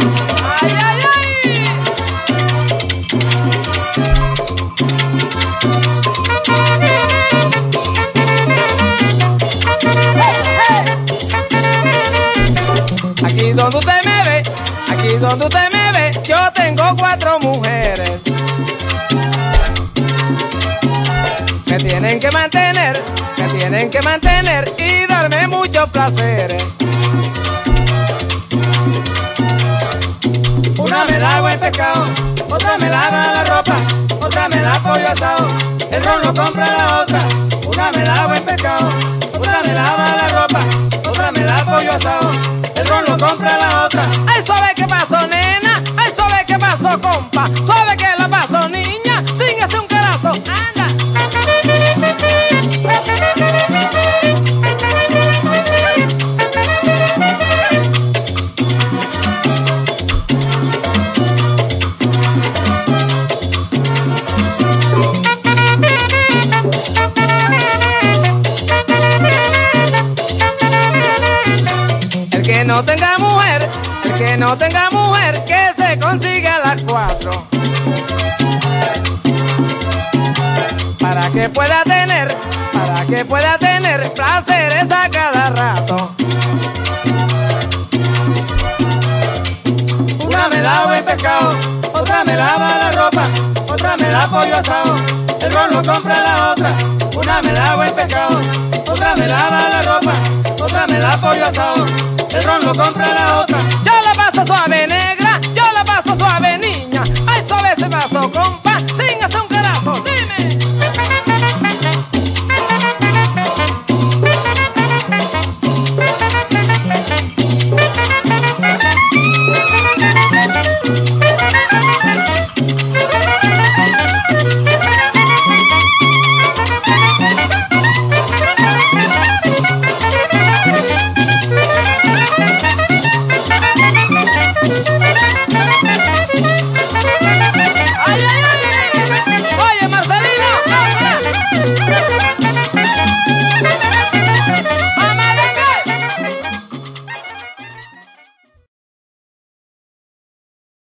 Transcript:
¡Ay, ay, ay! Aquí donde usted me ve, aquí donde usted me ve, yo tengo 4 mujeres. Me tienen que mantener y darme muchos placeres. Una me da buen pescado, otra me lava la ropa, otra me da pollo asado, el ron lo compra la otra. Una me da buen pescado, otra me lava la ropa, otra me da pollo asado, el ron lo compra la otra. Ay, suave que pasó, nena, ay, suave que pasó, compa, suave que la pasó, niña, sin hacer un carazo, anda. El que no tenga mujer, que se consiga las 4. Para que pueda tener placeres a cada rato. Una me da buen pescado, otra me lava la ropa, otra me da pollo asado, el ron lo compra la otra. Una me da buen pescado, otra me lava la ropa, otra me da pollo asado, el ron lo compra la otra. Yo le paso